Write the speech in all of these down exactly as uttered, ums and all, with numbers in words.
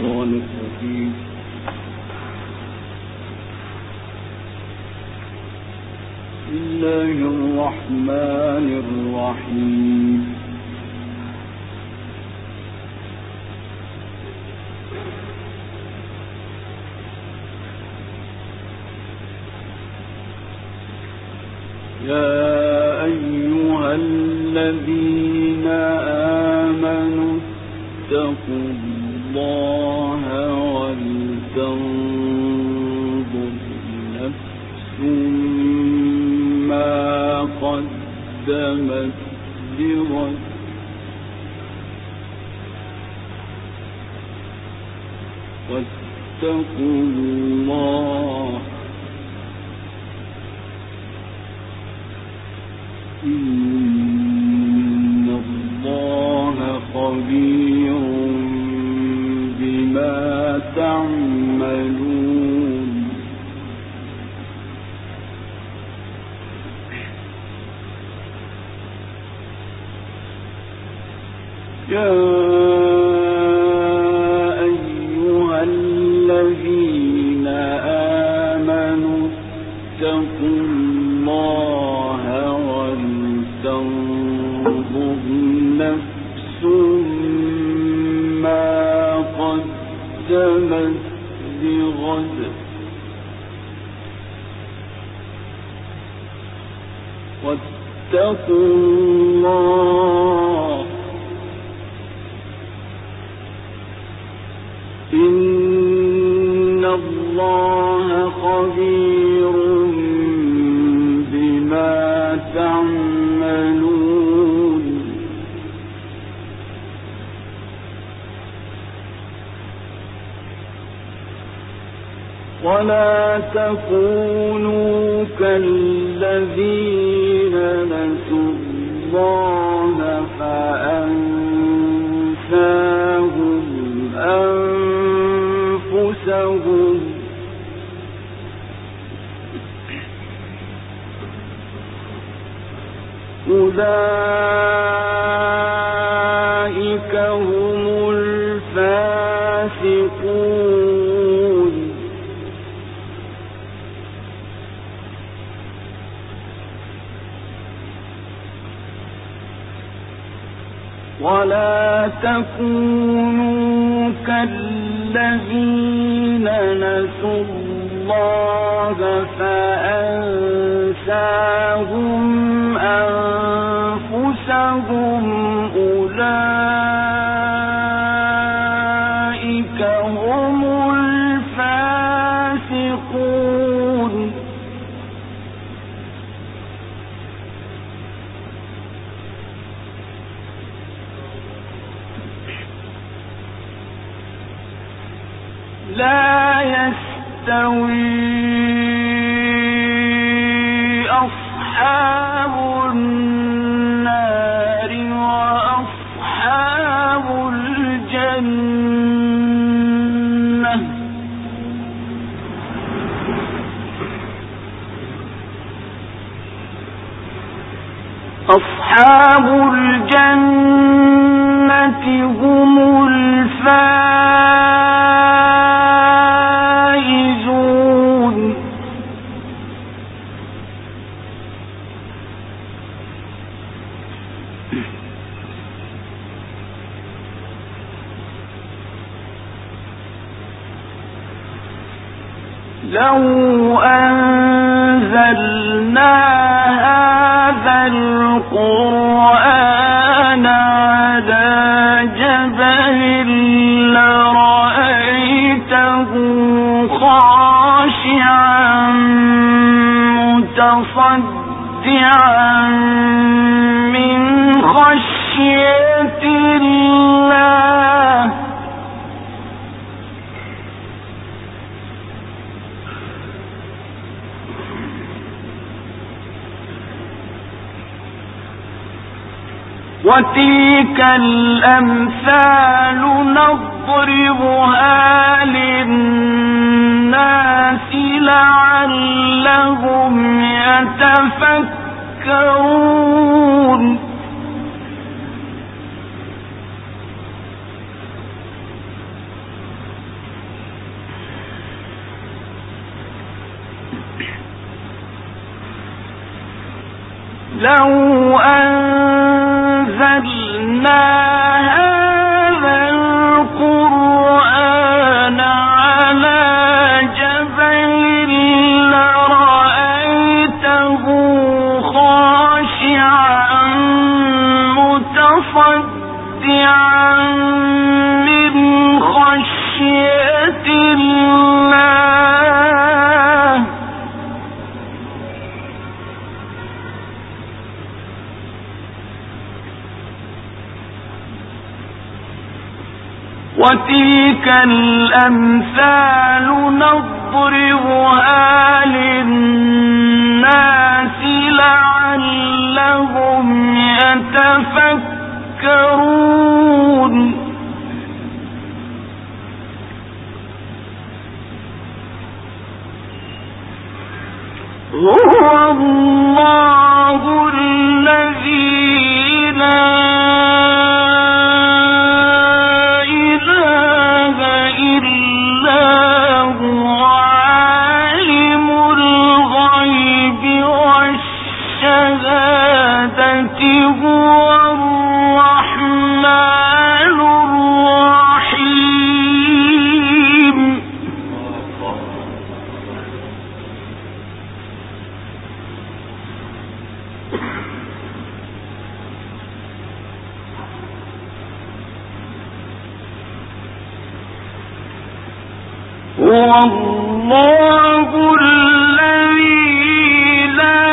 الشيطان الرجيم. بسم الله الرحمن الرحيم. يا أيها الذين آمنوا اتقوا الله ولتنظر نفس ما قدمت لغد واتقوا الله إن الله خبير بما تعملون. يا أيها الذين آمنوا اتقوا الله ولتنظر نفس ما قدمت لغد واتقوا الله إن الله خبير بما تعملون. ولا تكونوا كالذين نسوا الله فأنساهم أنفسهم أولئك هم الفاسقون. ولا تكونوا كالذين نسوا الله فأنساهم أنفسهم أولئك هم الفاسقون. لا يستوي أصحاب النار وأصحاب الجنة أصحاب الجنة هم الفائزون. لو أنزلنا هذا القرآن على جبل لرأيته خاشعا متصدعا من خشية الله. وتلك الأمثال نضربها للناس لعلهم يتفكرون. لو أنزلنا هذا القرآن على جبل لرأيته خاشعا متصدعا من خشية الله وتلك الأمثال نضربها للناس لعلهم يتفكرون هو الله الذي لا هو الرحمن الرحيم هو الله الذي لا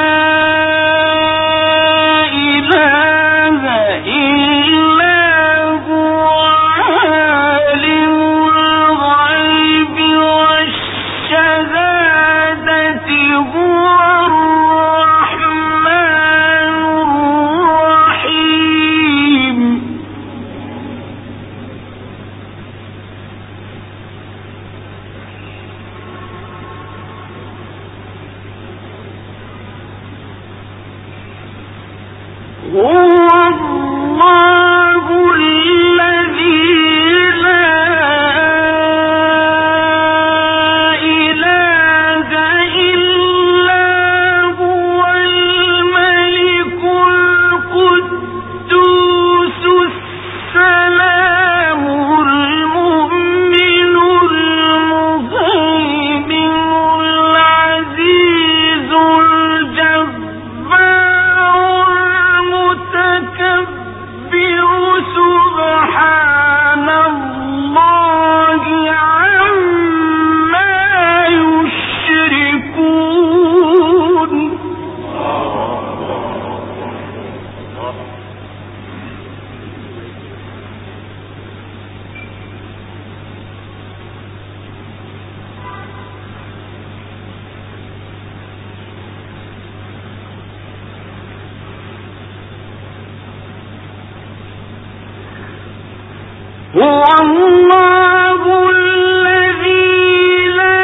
هو الله الذي لا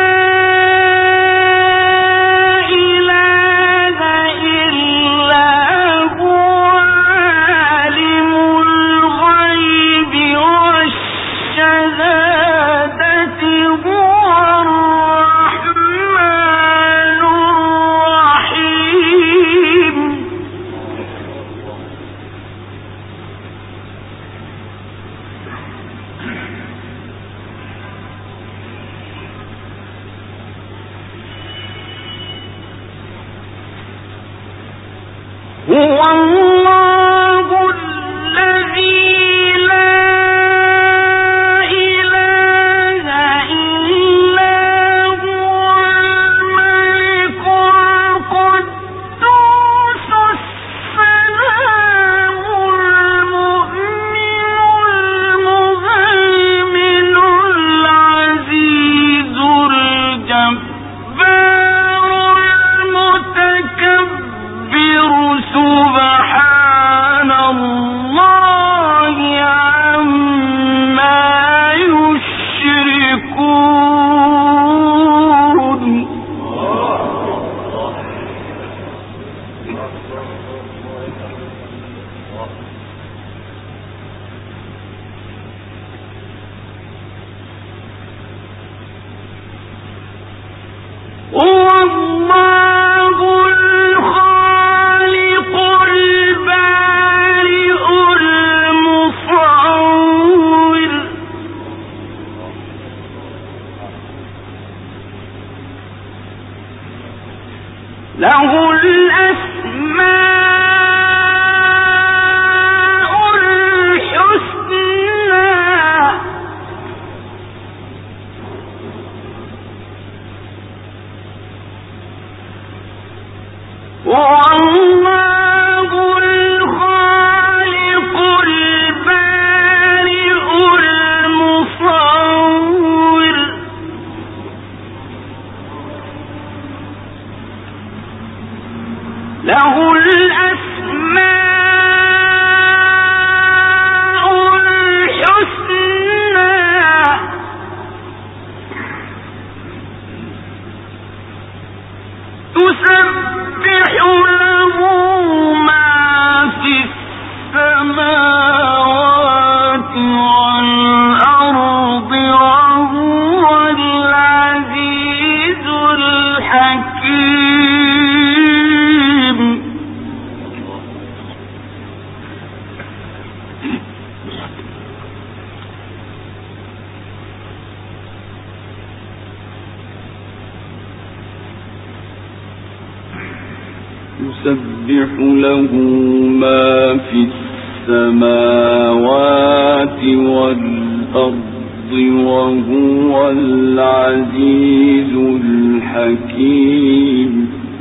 إله إلا هو عالم الغيب والشهادة هو الرحمن الرحيم السماوات والأرض وهو العزيز الحكيم. يسبح له ما في السماوات والأرض وهو العزيز الحكيم.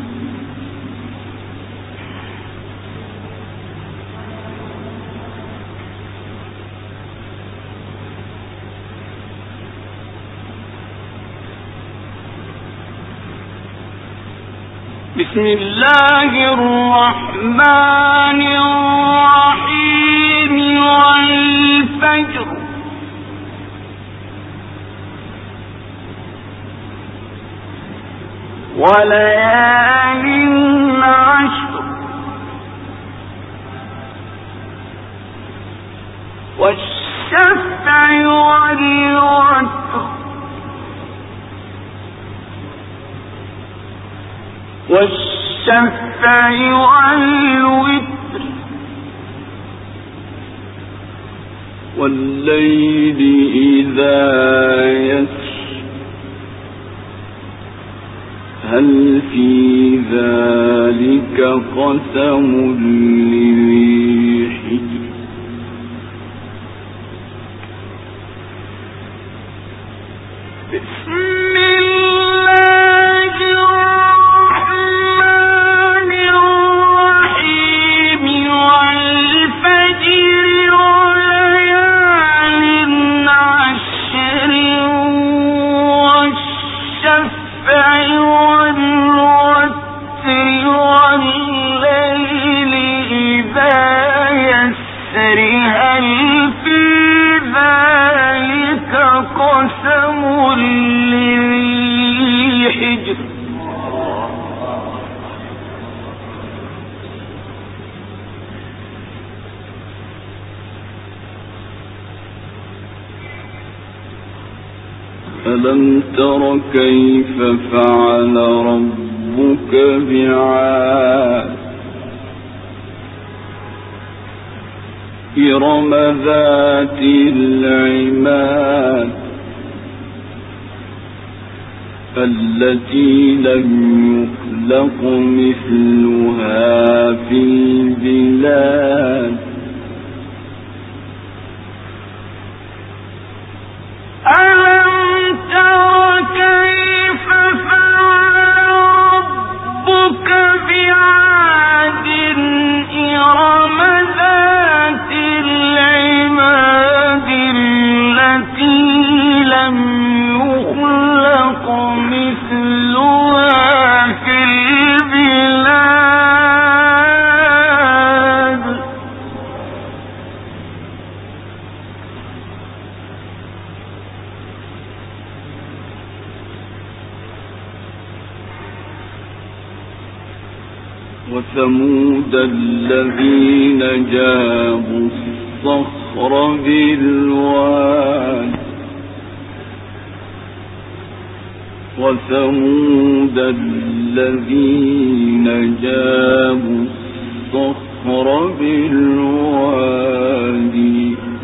بسم الله الرحمن الرحيم. والفجر وليال عشر والشفع والوتر والشفع والوتر والليل إذا يسر هل في ذلك قسم لذي حجر. بسم ألم تر كيف فعل ربك بعاد إرم ذات العماد التي لم يخلق مثلها في البلاد وثمود الذين جابوا الصخر بالواد وثمود الذين جابوا الصخر بالوادي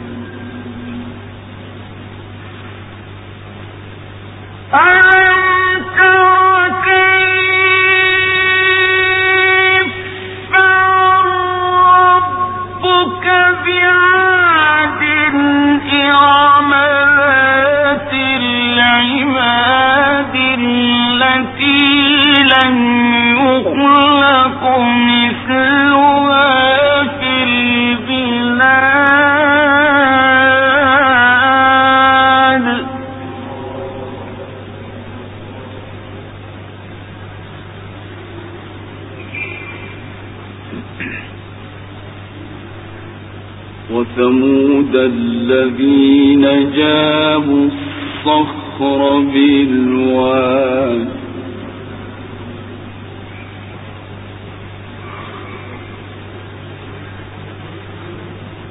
وثمود الذين جابوا الصخر بالواد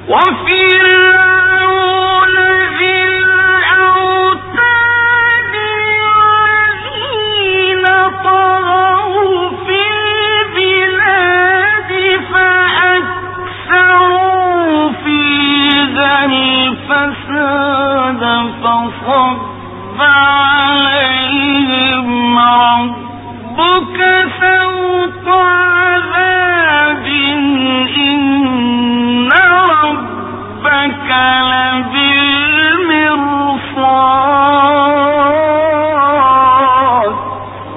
وفرعون ذي الأوتاد الذين طغوا في البلاد فأكثروا فيها الفساد فصب عليهم ربك سوط عذاب إن ربك لبالمرصاد.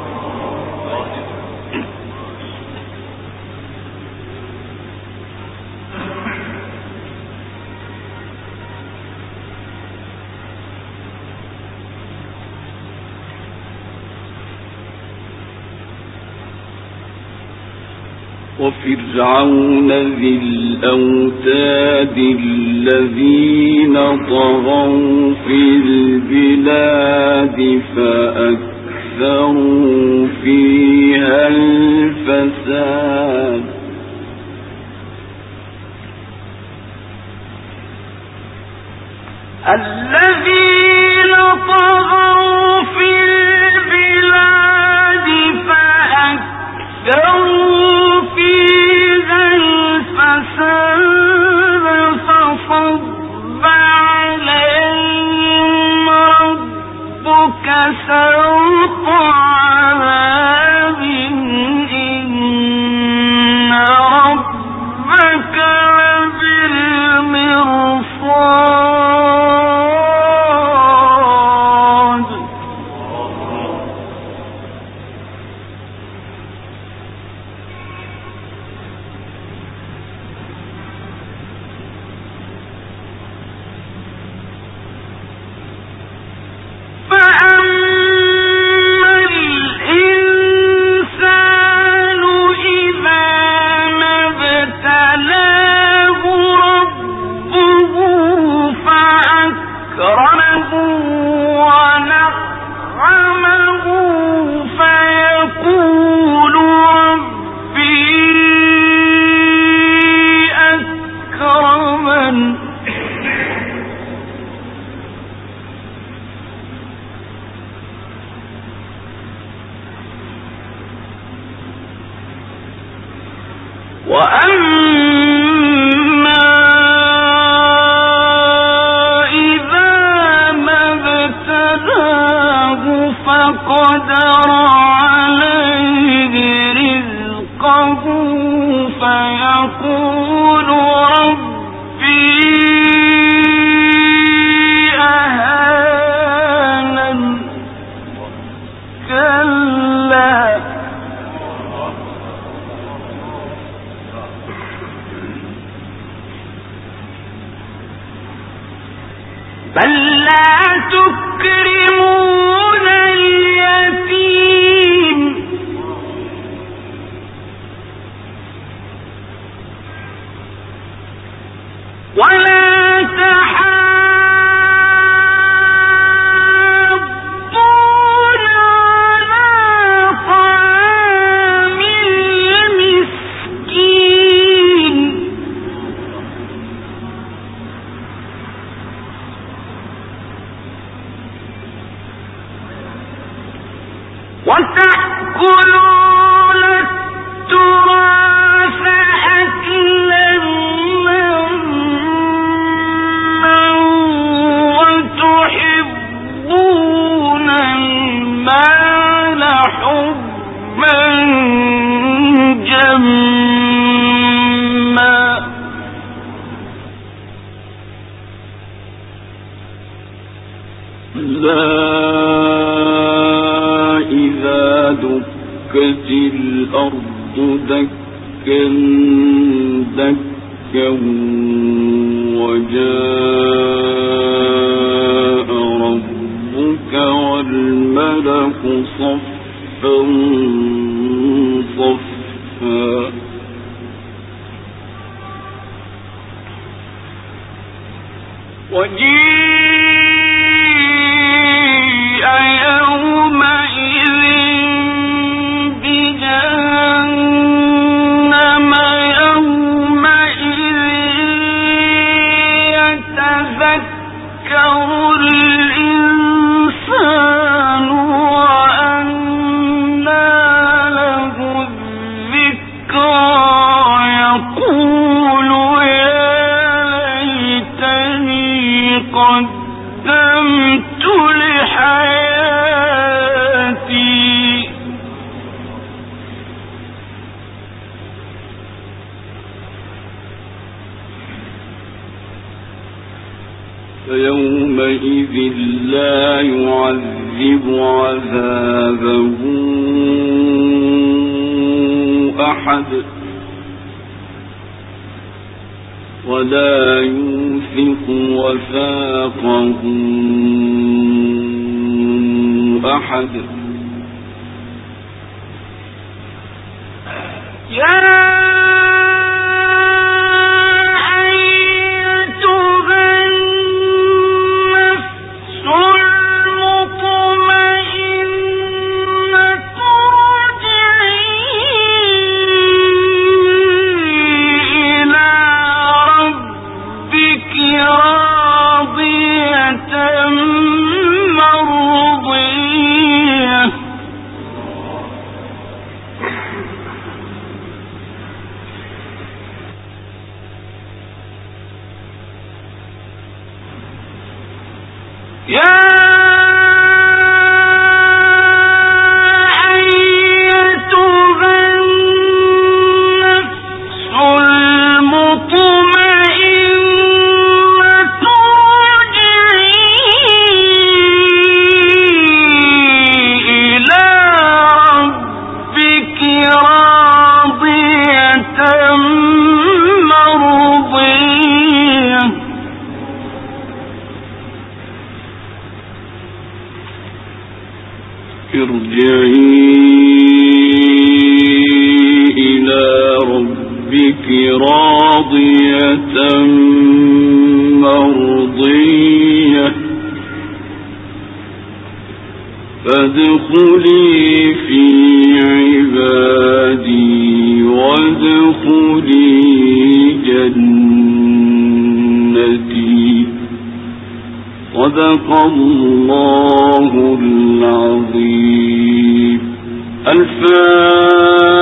وفرعون ذي الأوتاد الذين طغوا في البلاد فأكثروا فيها الفساد الذين طغوا في البلاد فأكثروا فيها الفساد فصب عليهم ربك سوط عذاب إن ربك لبالمرصاد. فأما الإنسان إذا ما ابتلاه ربه فأكرمه ونعمه فيقول ربي أكرمن وأما إذا ما ابتلاه فقدر عليه رزقه فيقول ربي أهانن كلا بل لا تكرمون اليتيم ولا تحاضون على طعام المسكين وتأكلون التراث أكلا لما وتحبون المال حبا جما لا إذا دكت الأرض دكا دكا وجاء ربك والملك صفا صفا وجيء يومئذ بجهنم يومئذ قدمت لحياتي فيومئذ لا يعذب عذابه أحد ولا يوثق وثاقه أحد. يا ارجعي إلى ربك راضية مرضية فادخلي في عبادي وادخلي جنتي. صدق الله العظيم. الفاتحة.